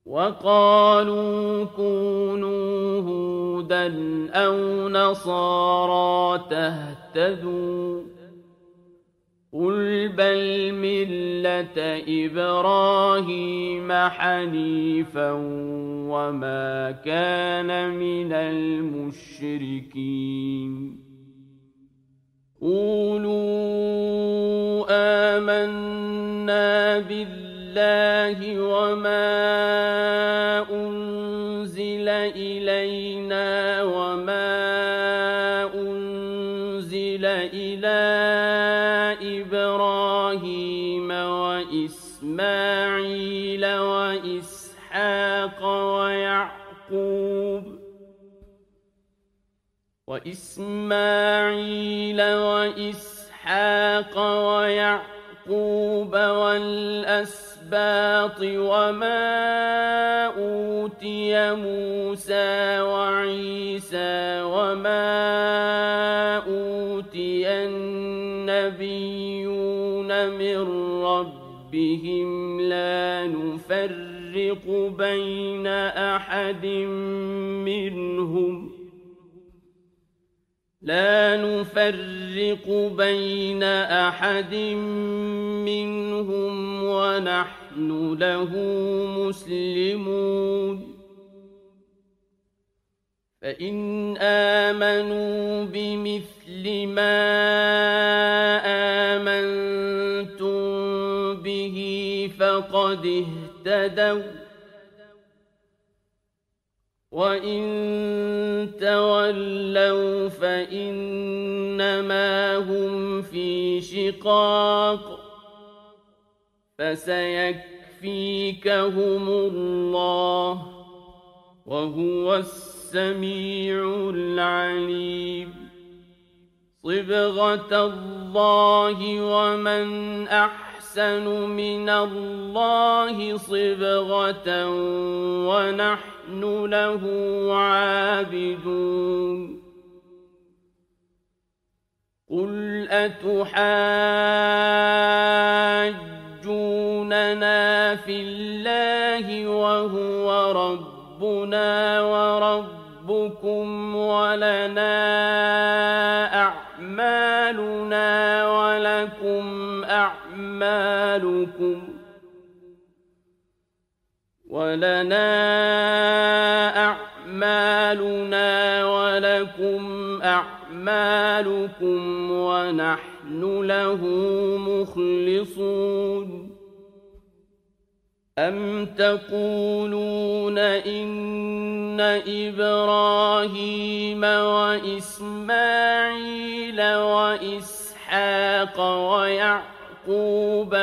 وقالوا كونوا هودا أو نصارى تهتدوا قل بل ملة إبراهيم حنيفا وما كان من المشركين قولوا آمنا بالله وما أنزل إلينا وما أنزل إلى إبراهيم وإسماعيل وإسحاق ويعقوب والأسباط وما أوتي موسى وعيسى وما أوتي النبيون من ربهم لا نفرق بين أحد منهم ونحن له مسلمون فإن آمنوا بمثل ما آمنتم به فقد اهتدوا وإن تولوا فإنما هم في شقاق فسيكفيكهم الله وهو السميع العليم صبغة الله ومن أحسن من الله صبغة ونحن له عابدون قل أتحاجوننا في الله وهو ربنا وربكم ولنا أعمالنا ولكم أعمالكم ونحن له مخلصون أم تقولون إن إبراهيم وإسماعيل وإسحاق ويعقوب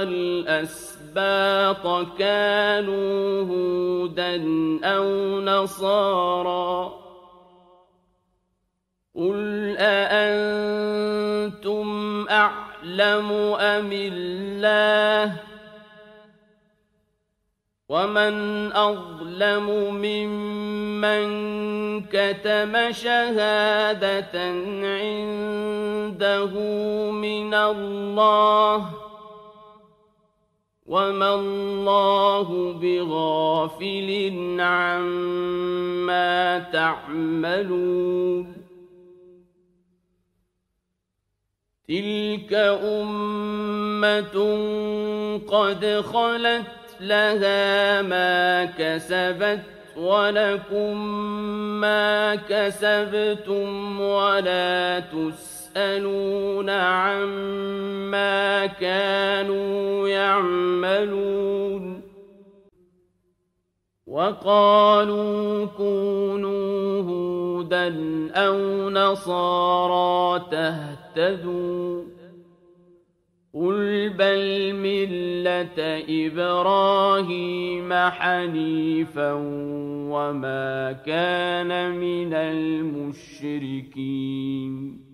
والأسباط كانوا هودا أو نصارى قل أأنتم أعلم أم الله ومن أظلم ممن كتم شهادة عنده من الله وما الله بغافل عما تعملون تلك أمة قد خلت لها ما كسبت ولكم ما كسبتم ولا تسألون عما كانوا يعملون وقالوا كونوا هودا أو نصارى تهتدوا قل بل ملة إبراهيم حنيفا وما كان من المشركين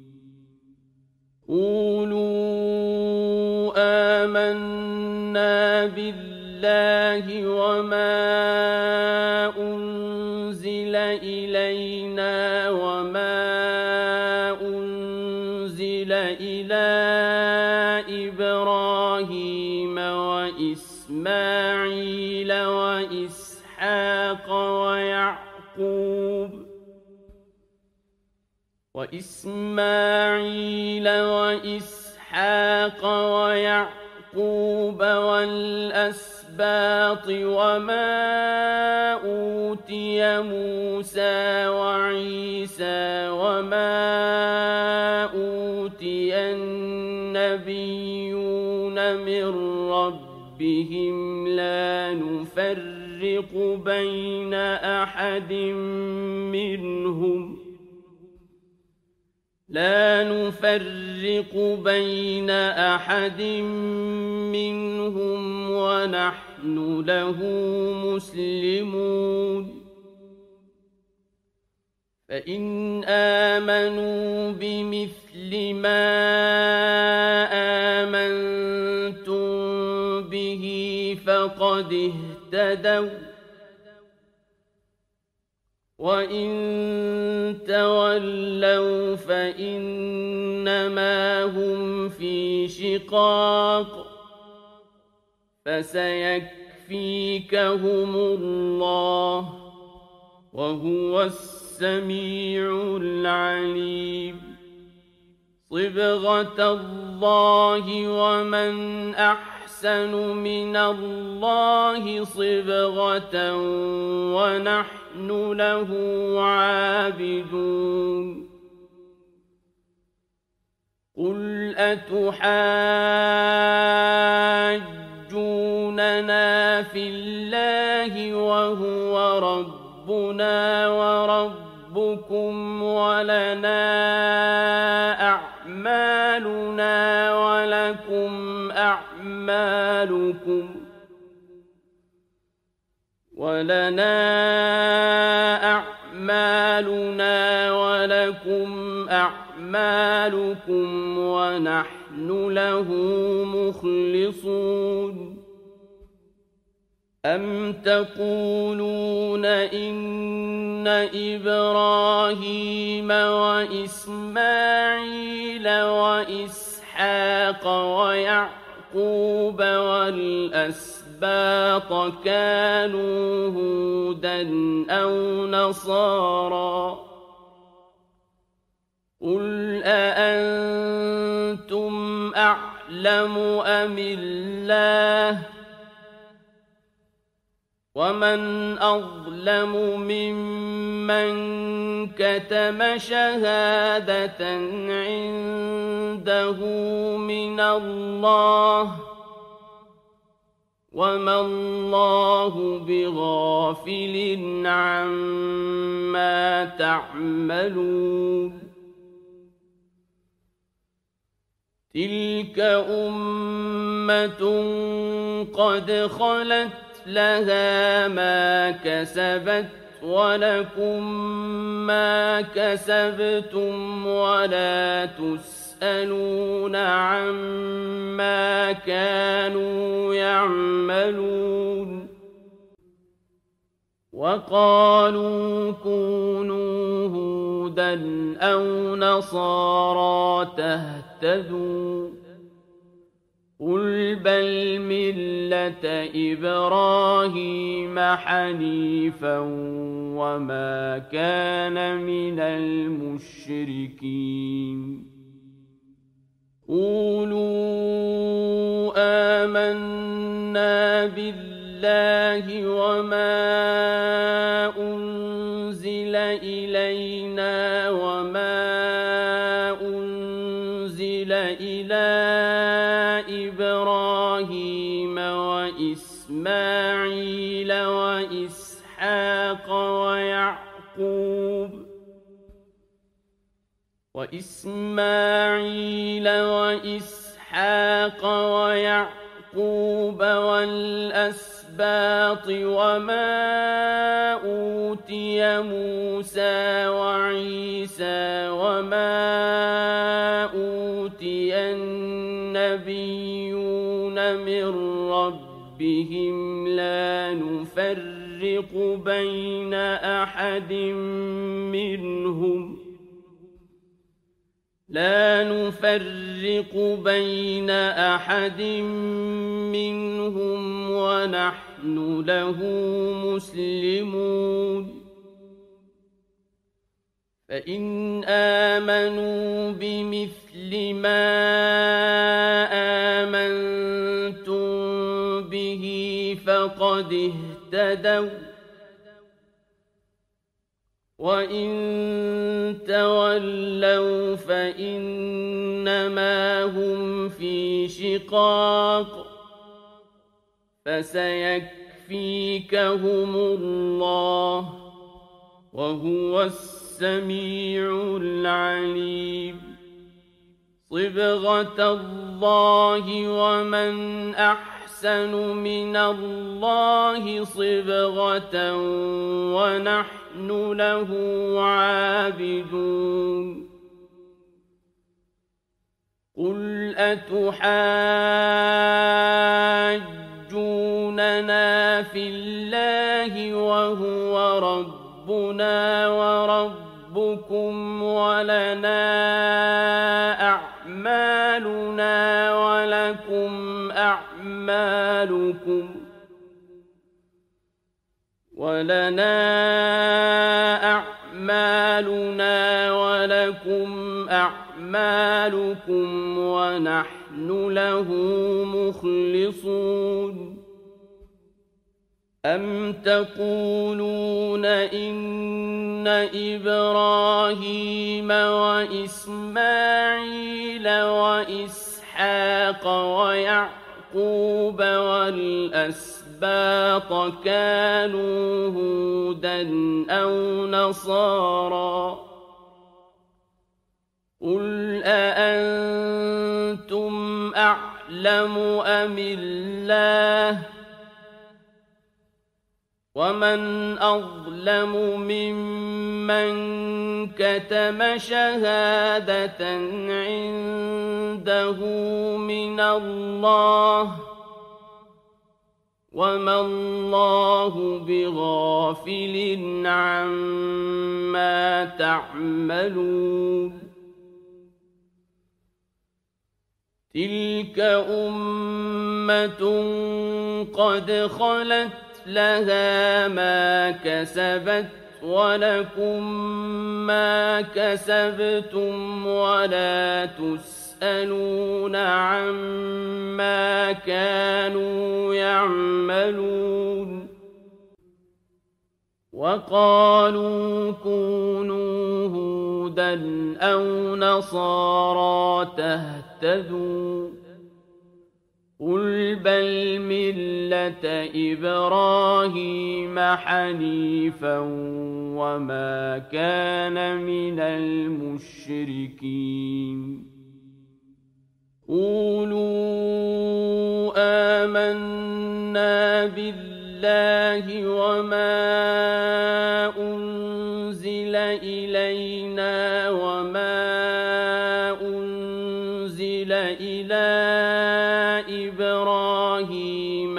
قولوا آمنا بالله وما أنزل إلينا وما أنزل إلى إبراهيم وإسماعيل وإسحاق وإسحاق ويعقوب وإسماعيل وإسحاق ويعقوب والأسباط وما أوتي موسى وعيسى وما أوتي النبيون من ربهم لا نفرق بين أحد منهم ونحن له مسلمون فإن آمنوا بمثل ما آمنتم به فقد اهتدوا وإن تولوا فإنما هم في شقاق فسيكفيكهم الله وهو السميع العليم صبغة الله ومن أحسن من الله صبغة ونحن له عابدون قل أتحاجوننا في الله وهو ربنا وربكم ولنا أعمالنا ولكم أعمالكم ونحن له مخلصون أم تقولون إن إبراهيم وإسماعيل وإسحاق ويعقوب والأسباط كانوا هودا أو نصارى قل أأنتم أعلم أم الله ومن أظلم ممن كتم شهادة عنده من الله وما الله بغافل عما تعملون تلك أمة قد خلت لها ما كسبت ولكم ما كسبتم ولا تسألون عما كانوا يعملون وقالوا كونوا هودا أو نصارى تهتدوا قل بل ملة إبراهيم حنيفا وما كان من المشركين قولوا آمنا بالله وما أنزل إلينا وما أنزل إلى إبراهيم وإسماعيل وإسحاق ويعقوب والأسباط وما أوتي موسى وعيسى وما أوتي النبيون من ربهم لا نفرق بين أحد منهم ونحن ونحن له مسلمون فإن آمنوا بمثل ما آمنتم به فقد اهتدوا وإن تولوا فإنما هم في شقاق فسيكفيكهم الله وهو السميع العليم صبغة الله ومن أحسن من الله صبغة ونحن له عابدون قل أتحاجوننا في الله وهو ربنا وربكم ولنا أعمالنا ولكم أعمالكم ونحن له مخلصون أم تقولون إن إبراهيم وإسماعيل وإسحاق ويعقوب والأسباط كانوا هودا أو نصارى قل أأنتم أعلم أم الله ومن أظلم ممن كتم شهادة عنده من الله وما الله بغافل عما تعملون تلك أمة قد خلت لها ما كسبت ولكم ما كسبتم ولا تسألون عما كانوا يعملون وقالوا كونوا هودا أو نصارى تهتدوا قل بل ملة إبراهيم حنيفا وما كان من المشركين قولوا آمنا بالله وما أنزل إلينا وما أنزل إلى إبراهيم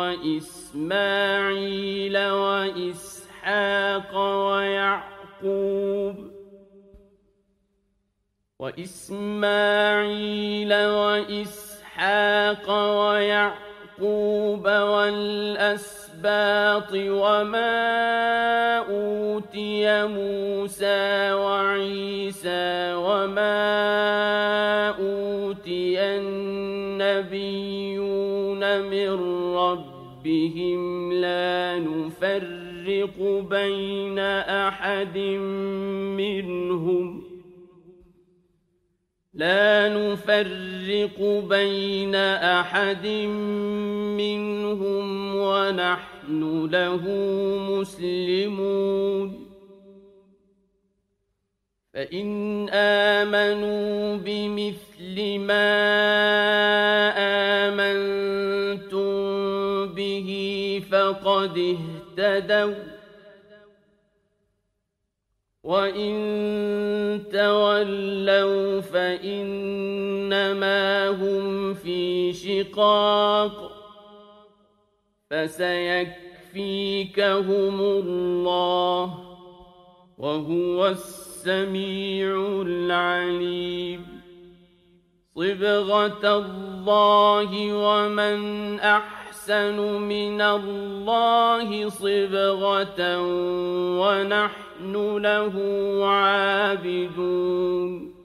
وإسماعيل وإسحاق ويعقوب والأسباط وما أوتي موسى وعيسى وما أوتي النبيون من ربهم لا نفرق بين أحد منهم ونحن له مسلمون فإن آمنوا بمثل ما آمنتم به فقد اهتدوا وإن تولوا فإنما هم في شقاق فسيكفيكهم الله وهو السميع العليم صبغة الله ومن أحسن أحسن من الله صبغة ونحن له عابدون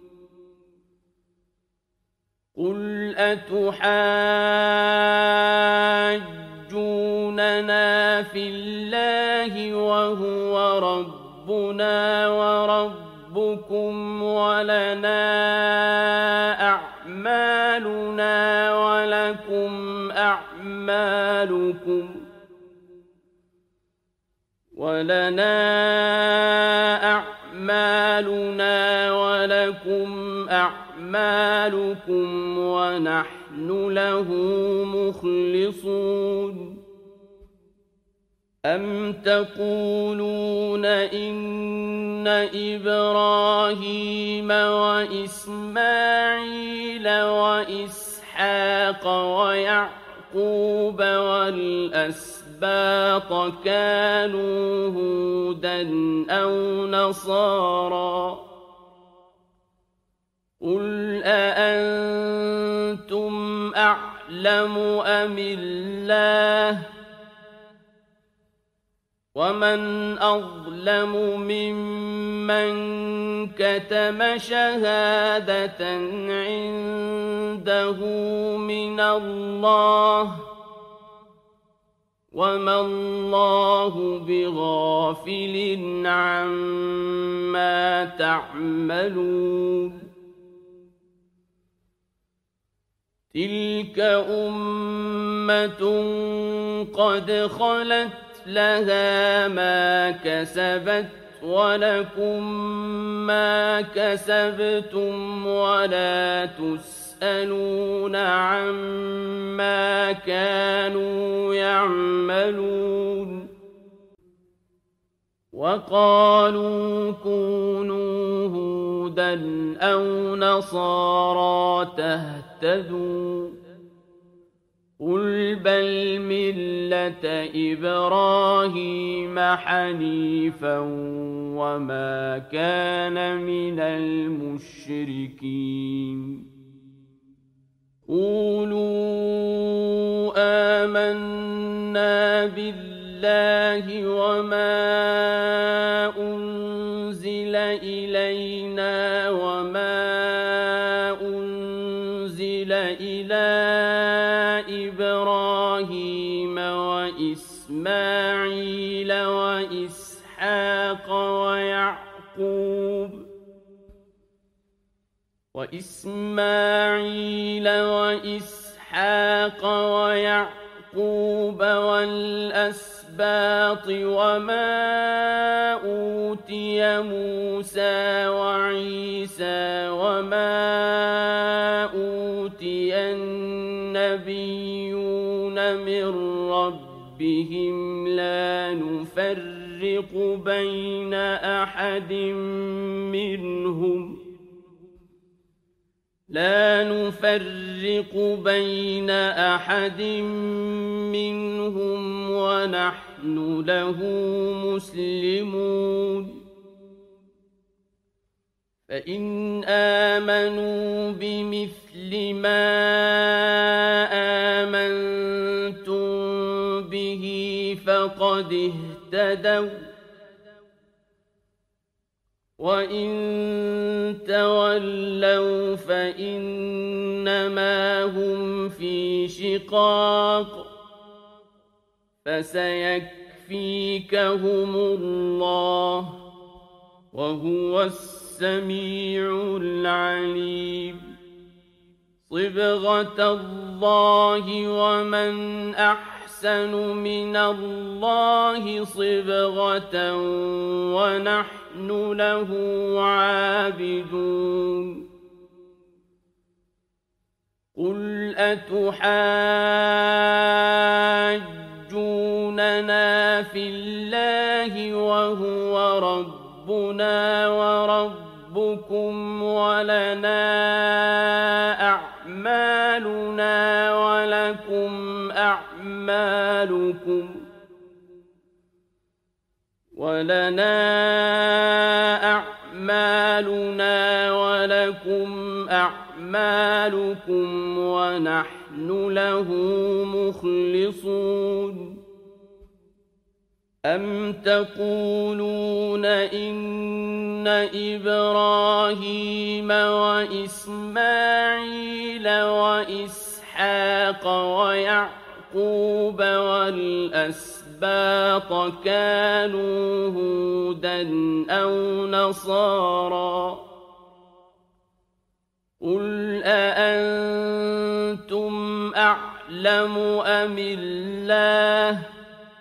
قل أتحاجوننا في الله وهو ربنا وربكم ولنا أعمالنا ولكم أعمالكم ونحن له مخلصون أم تقولون إن إبراهيم وإسماعيل وإسحاق ويعقوب والأسباط كانوا هودا أو نصارى قل أأنتم أعلم أم الله ومن أظلم ممن كتم شهادة عنده من الله وما الله بغافل عما تعملون تلك أمة قد خلت لها ما كسبت ولكم ما كسبتم ولا تسألون عما كانوا يعملون وقالوا كونوا هودا أو نصارى تهتدوا قل بل ملة إبراهيم حنيفا وما كان من المشركين قولوا آمنا بالله وما أنزل إلينا وما أنزل إلى إبراهيم وإسماعيل وإسحاق ويعقوب والأسباط وما أوتي موسى وعيسى وما أوتي النبيون من ربهم لا نفرق بين أحد منهم ونحن له مسلمون فإن آمنوا بمثل ما آمنتم به فقد اهتدوا وإن تولوا فإنما هم في شقاق فسيكفيكهم الله وهو السميع العليم صبغة الله ومن أحسن من الله صبغة ونحن له عابدون قل أتحاجوننا في الله وهو ربنا وربكم ولنا أعمالنا ولكم أعمالكم ونحن وَنَحْنُ لَهُ مُخْلِصُونَ أَمْ تَقُولُونَ إِنَّ إِبْرَاهِيمَ وَإِسْمَاعِيلَ وَإِسْحَاقَ وَيَعْقُوبَ وَالْأَسْبَاطَ كَانُوا هُودًا أَوْ نَصَارَىٰ ۗ قُلْ أَأَنتُمْ أَعْلَمُ أَمِ اللَّهُ ۗ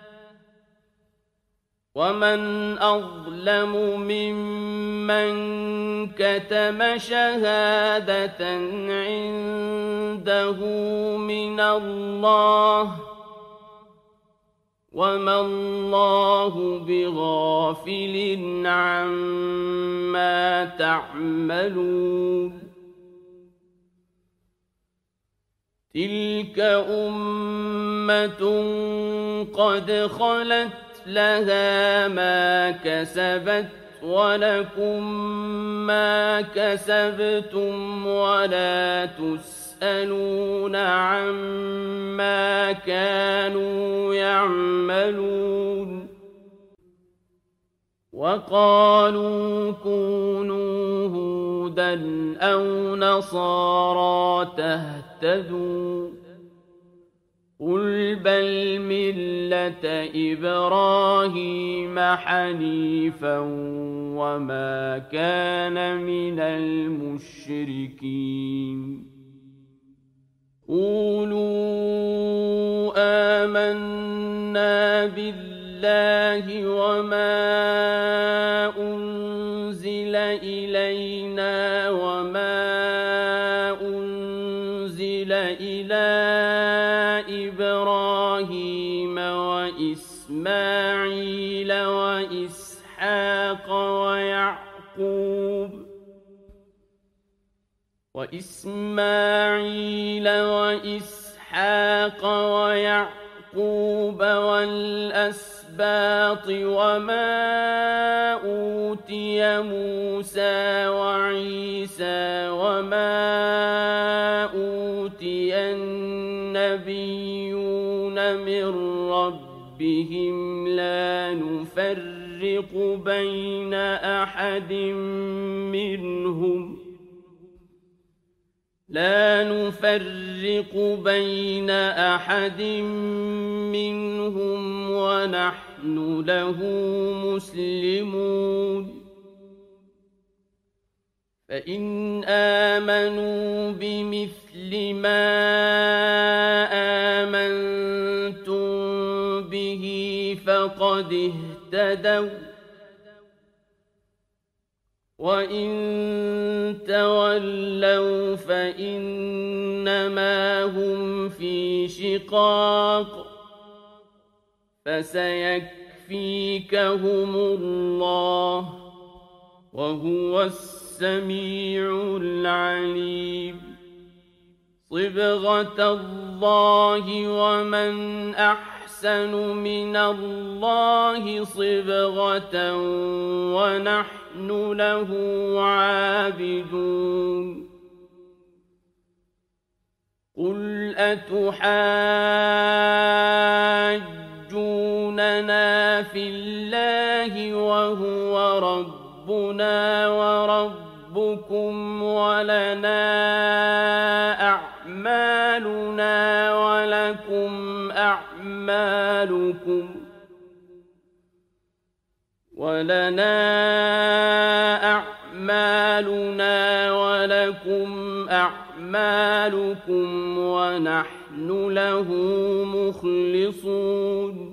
وَمَنْ أَظْلَمُ مِمَّنْ كَتَمَ شَهَادَةً عِندَهُ مِنَ اللَّهِ ۗ وَمَا اللَّهُ بِغَافِلٍ عَمَّا تَعْمَلُونَ تِلْكَ أُمَّةٌ قَدْ خَلَتْ لَهَا مَا كَسَبَتْ وَلَكُم مَّا كَسَبْتُمْ وَلَا تُسْأَلُونَ عَمَّا كَانُوا يَعْمَلُونَ وَقَالُوا كُونُوا هُودًا أَوْ نَصَارَىٰ تَهْتَدُوا ۗ قُلْ بَلْ مِلَّةَ إِبْرَاهِيمَ حَنِيفًا وَمَا كَانَ مِنَ الْمُشْرِكِينَ قُولُوا آمَنَّا بِاللَّهِ وَمَا أُنزِلَ إِلَيْنَا وَمَا أُنزِلَ إِلَىٰ إِبْرَاهِيمَ وَإِسْمَاعِيلَ وَإِسْحَاقَ وَيَعْقُوبَ وَالْأَسْبَاطِ وَمَا أُوتِيَ مُوسَىٰ وَعِيسَىٰ وَمَا أُوتِيَ النَّبِيُّونَ مِن رَّبِّهِمْ لَا نُفَرِّقُ بَيْنَ أَحَدٍ مِّنْهُمْ وَنَحْنُ لَهُ مُسْلِمُونَ فَإِنْ آمَنُوا بِمِثْلِ مَا آمَنتُم بِهِ فَقَدِ اهْتَدَوا ۖ وَإِن تَوَلَّوْا فَإِنَّمَا هُمْ فِي شِقَاقٍ ۖ فَسَيَكْفِيكَهُمُ اللَّهُ ۚ وَهُوَ السَّمِيعُ الْعَلِيمُ صِبْغَةَ اللَّهِ ۖ وَمَنْ أَحْسَنُ مِنَ اللَّهِ صِبْغَةً ۖ وَنَحْنُ لَهُ عَابِدُونَ قُلْ أَتُحَاجُّونَنَا فِي اللَّهِ وَهُوَ رَبُّنَا وَرَبُّكُمْ وَلَنَا أَعْمَالُنَا وَلَكُمْ أَعْمَالُكُمْ وَنَحْنُ لَهُ مُخْلِصُونَ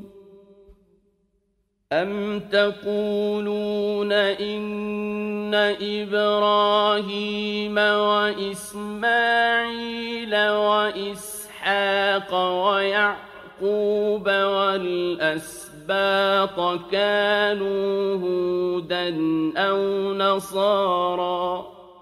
أَمْ تَقُولُونَ إِنَّ إِبْرَاهِيمَ وَإِسْمَاعِيلَ وَإِسْحَاقَ وَيَعْقُوبَ وَالْأَسْبَاطَ كَانُوا هُودًا أَوْ نَصَارَىٰ ۗ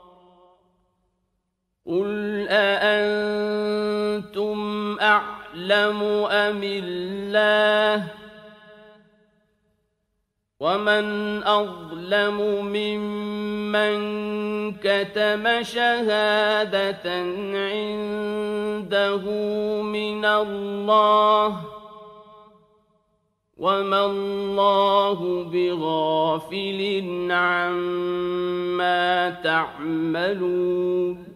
قُلْ أَأَنتُمْ أَعْلَمُ أَمِ اللَّهُ ۗ ومن أظلم ممن كتم شهادة عنده من الله وما الله بغافل عما تعملون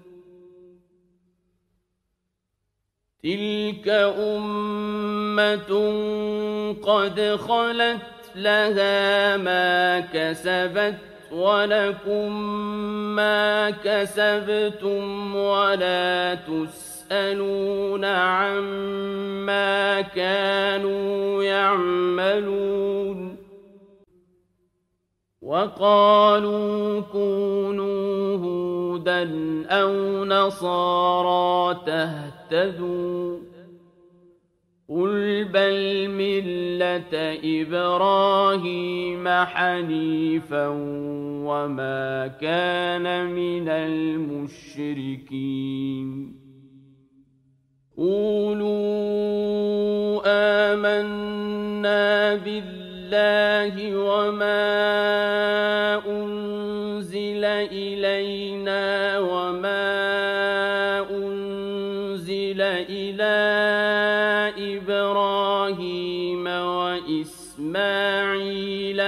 تلك أمة قد خلت لها ما كسبت ولكم ما كسبتم ولا تسألون عما كانوا يعملون وقالوا كونوا هودا أو نصارى تهتدوا قل بل ملة إبراهيم حنيفا وما كان من المشركين قولوا آمنا بالله وما أنزل إلينا وما أنزل إلى إبراهيم وإسماعيل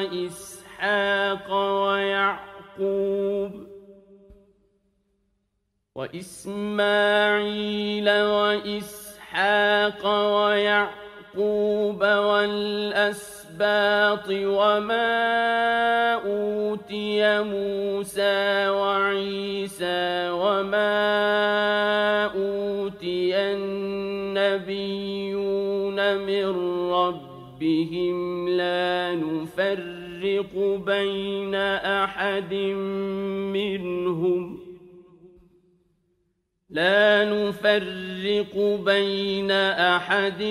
وإسحاق ويعقوب والأسباط وما أوتي موسى وعيسى وما أوتي النبيون من ربهم لا نفرق بين أحد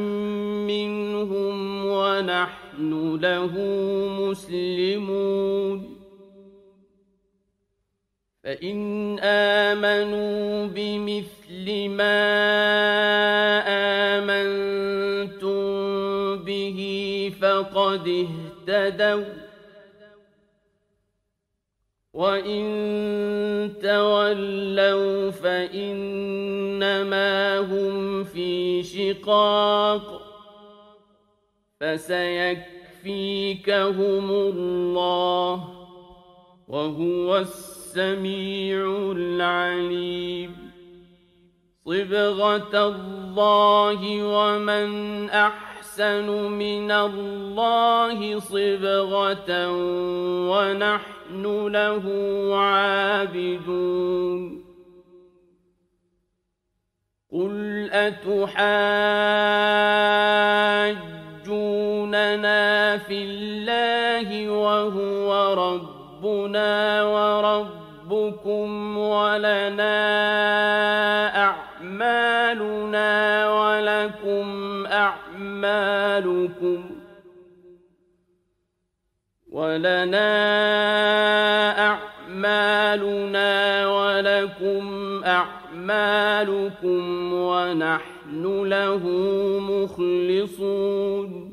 منهم ونحن له مسلمون فإن آمنوا بمثل ما آمنتم به فقد اهتدوا وإن تولوا فإنما هم في شقاق فسيكفيكهم الله وهو السميع العليم صبغة الله ومن أحسن من الله صبغة ونحن له عابدون قل أتحاجوننا في الله وهو ربنا وربكم ولنا أعمالنا ولكم أعمالكم ونحن له مخلصون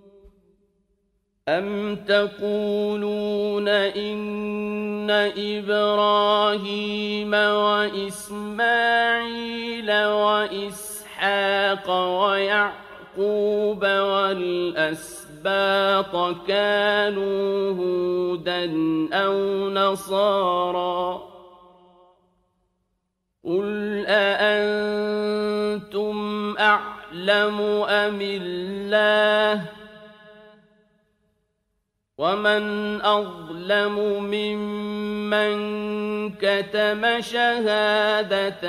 أم تقولون إن إبراهيم وإسماعيل وإسحاق ويعقوب والأسباط كانوا هودا أو نصارى قل أأنتم أعلم أم الله ومن أظلم ممن كتم شهادة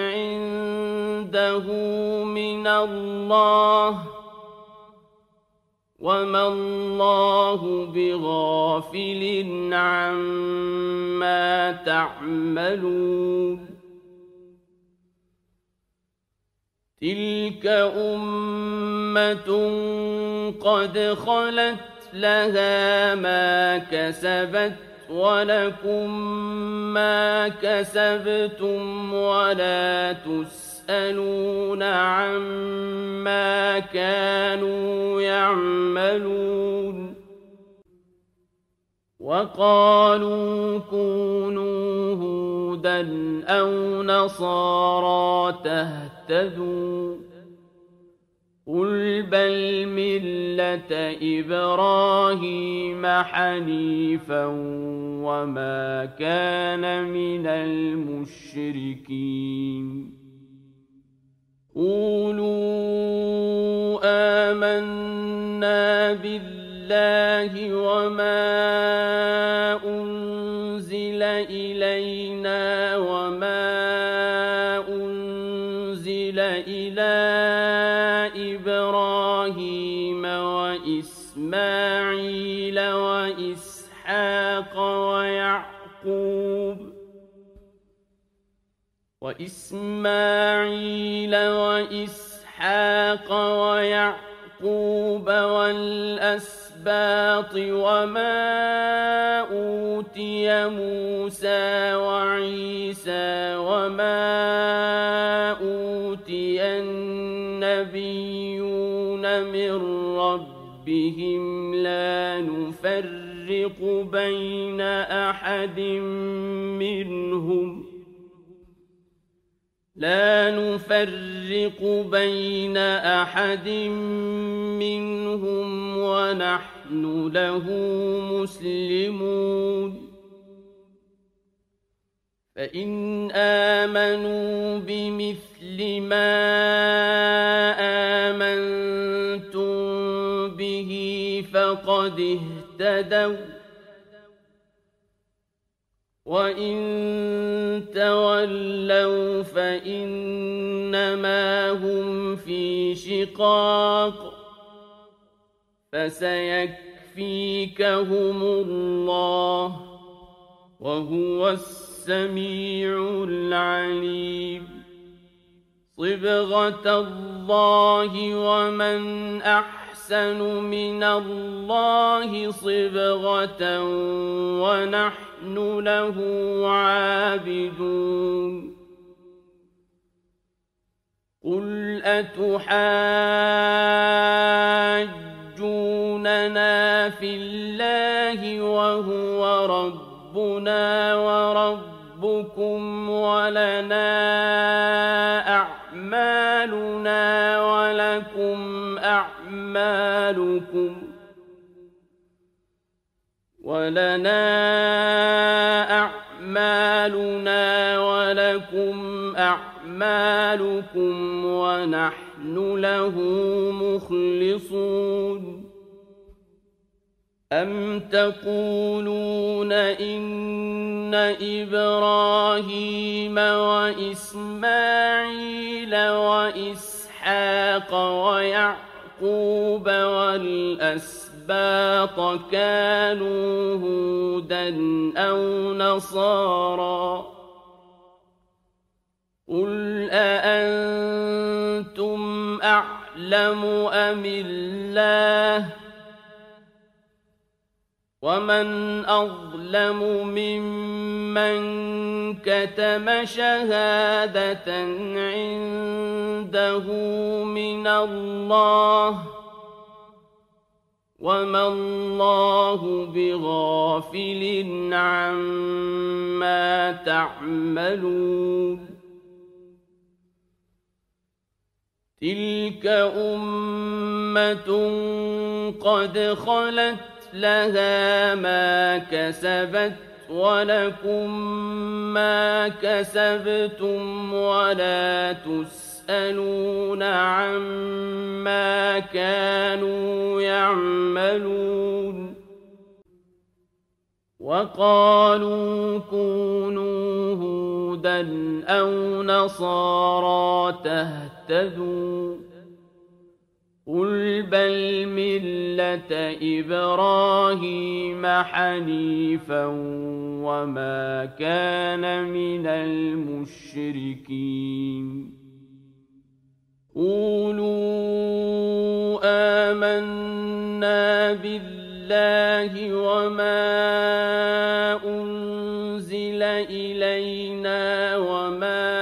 عنده من الله وما الله بغافل عما تعملون تلك أمة قد خلت لها ما كسبت ولكم ما كسبتم ولا تسألون عما كانوا يعملون وقالوا كونوا هودا أو نصارى تهتدوا قل بل ملة إبراهيم حنيفا وما كان من المشركين قولوا آمنا بالله وما أنزل إلينا وما أنزل إلى إبراهيم وإسماعيل وإسحاق ويعقوب والأسباط وما أوتي موسى وعيسى وما أوتي النبيون من ربهم لا نفرق بين أحد منهم ونحن له مسلمون فإن آمنوا بمثل ما آمنتم به فقد اهتدوا وإن تولوا فإنما هم في شقاق فسيكفيكهم الله وهو السميع العليم صبغة الله ومن أحسن من الله صبغة ونحن له عابدون قل أتحاجوننا في الله وهو ربنا وربكم ولنا أعمالنا ولكم أعمالكم ونحن له مخلصون أم تقولون إن إبراهيم وإسماعيل وإسحاق ويعقوب والأسباط كانوا هودا أو نصارى قل أأنتم أعلم أم الله ومن أظلم ممن كتم شهادة عنده من الله وما الله بغافل عما تعملون تلك أمة قد خلت لها ما كسبت ولكم ما كسبتم ولا تسألون عما كانوا يعملون وقالوا كونوا هودا أو نصارى تهتدوا قل بل ملة إبراهيم حنيفا وما كان من المشركين قولوا آمنا بالله وما أنزل إلينا وما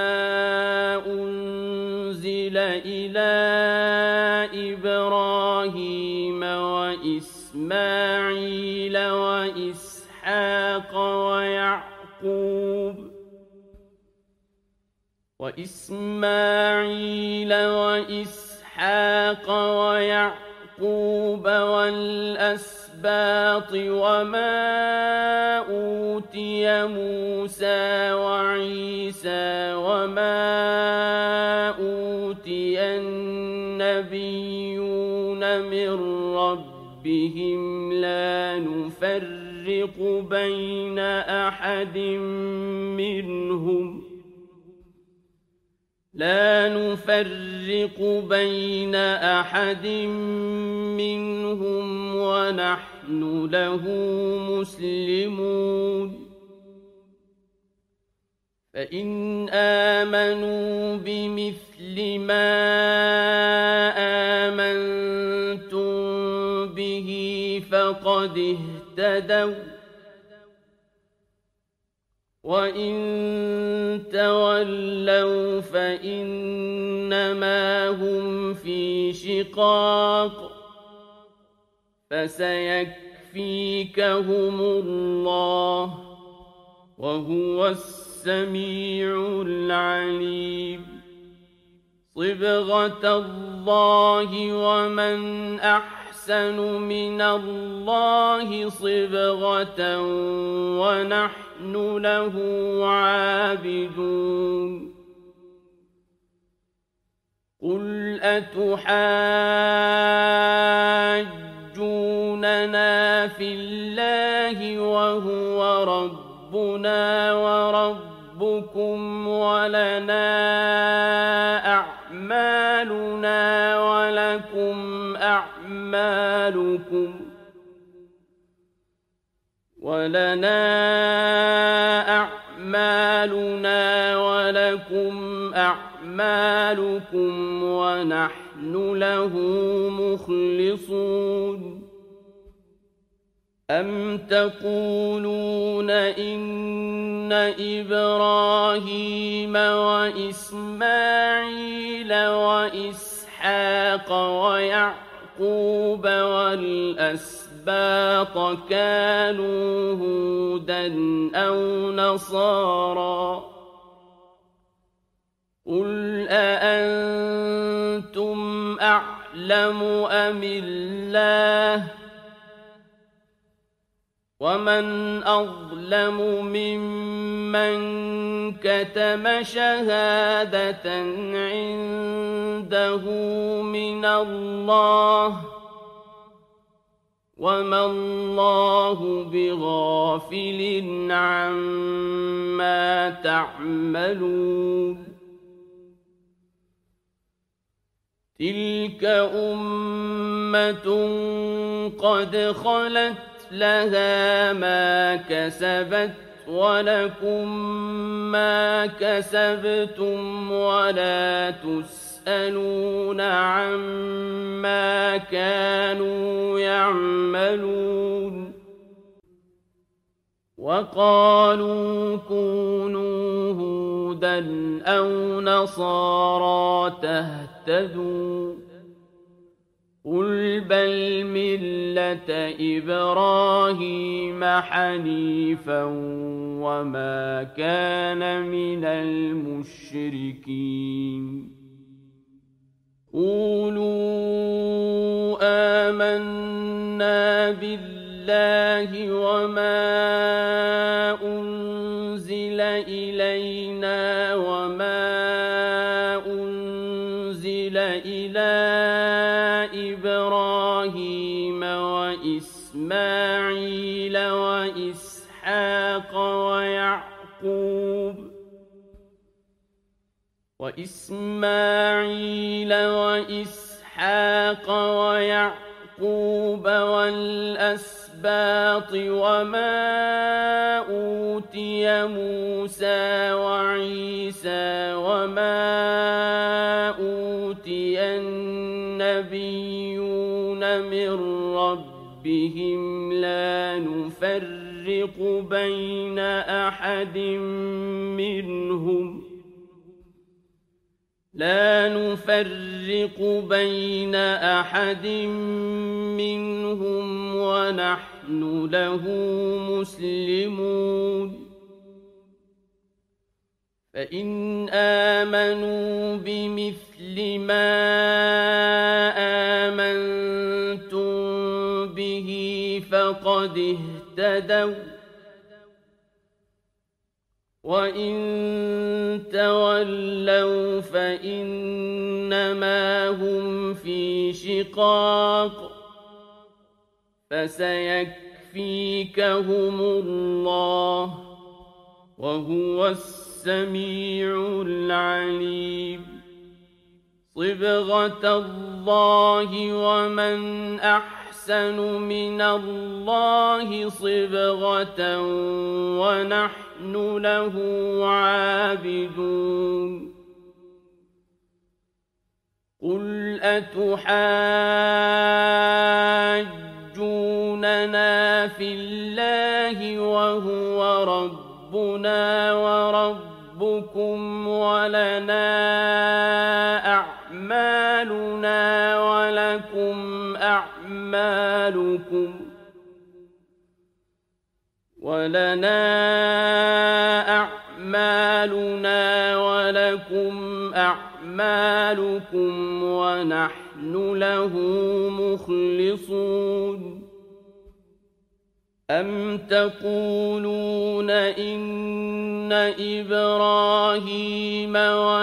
أنزل إلى إبراهيم وإسماعيل وإسحاق وإسحاق ويعقوب وإسماعيل وإسحاق ويعقوب والأسباط وما أوتي موسى وعيسى وما أوتي النبيون من ربهم لا نفرق بين أحد منهم ونحن له مسلمون فإن آمنوا بمثل ما آمنتم به فقد اهتدوا وإن تولوا فإنما هم في شقاق فسيكفيكهم الله وهو السميع العليم صبغة الله ومن أحسن من الله صبغة ونحن له عابدون قل أتحاجوننا في الله وهو ربنا وربكم ولنا أعمالنا ولكم أعمالكم ونحن له مخلصون أم تقولون إن إبراهيم وإسماعيل وإسحاق ويعقوب والأسباط كانوا هودا أو نصارى قل أأنتم أعلم أم الله ومن أظلم ممن كتم شهادة عنده من الله وما الله بغافل عما تعملون تلك أمة قد خلت لها ما كسبت ولكم ما كسبتم ولا تسألون عما كانوا يعملون وقالوا كونوا هودا أو نصارى تهتدوا قل بل ملة إبراهيم حنيفا وما كان من المشركين قولوا آمنا بالله وما أنزل إلينا وما أنزل إلى إبراهيم وإسماعيل وإسحاق ويعقوب والأسباط وما أوتي موسى وعيسى وما أوتي النبيون من ربهم لا نفرق بين أحد لا نفرق بين أحد منهم ونحن له مسلمون فإن آمنوا بمثل ما آمنتم به فقد اهتدوا وإن تولوا فإنما هم في شقاق فسيكفيكهم الله وهو السميع العليم صبغة الله ومن أحسن من الله صبغة ونحن له عابدون قل أتحاجوننا في الله وهو ربنا وربكم ولنا أعمالنا ولكم أعمالكم ونحن له مخلصون أم تقولون إن إبراهيم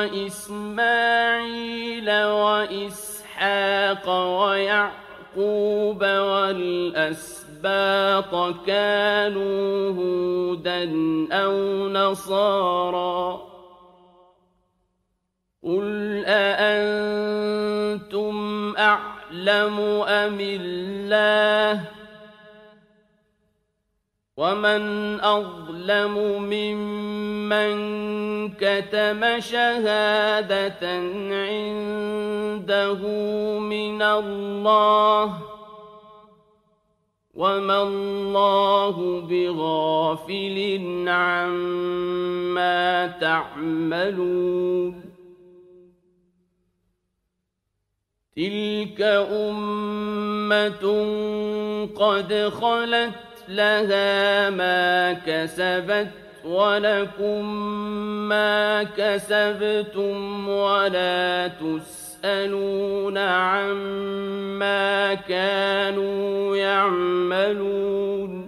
وإسماعيل وإسحاق ويعقوب والأسباط كانوا هودا أو نصارى قل أأنتم أعلم أم الله ومن أظلم ممن كتم شهادة عنده من الله وما الله بغافل عما تعملون تلك أمة قد خلت لها ما كسبت ولكم ما كسبتم ولا تسألون عما كانوا يعملون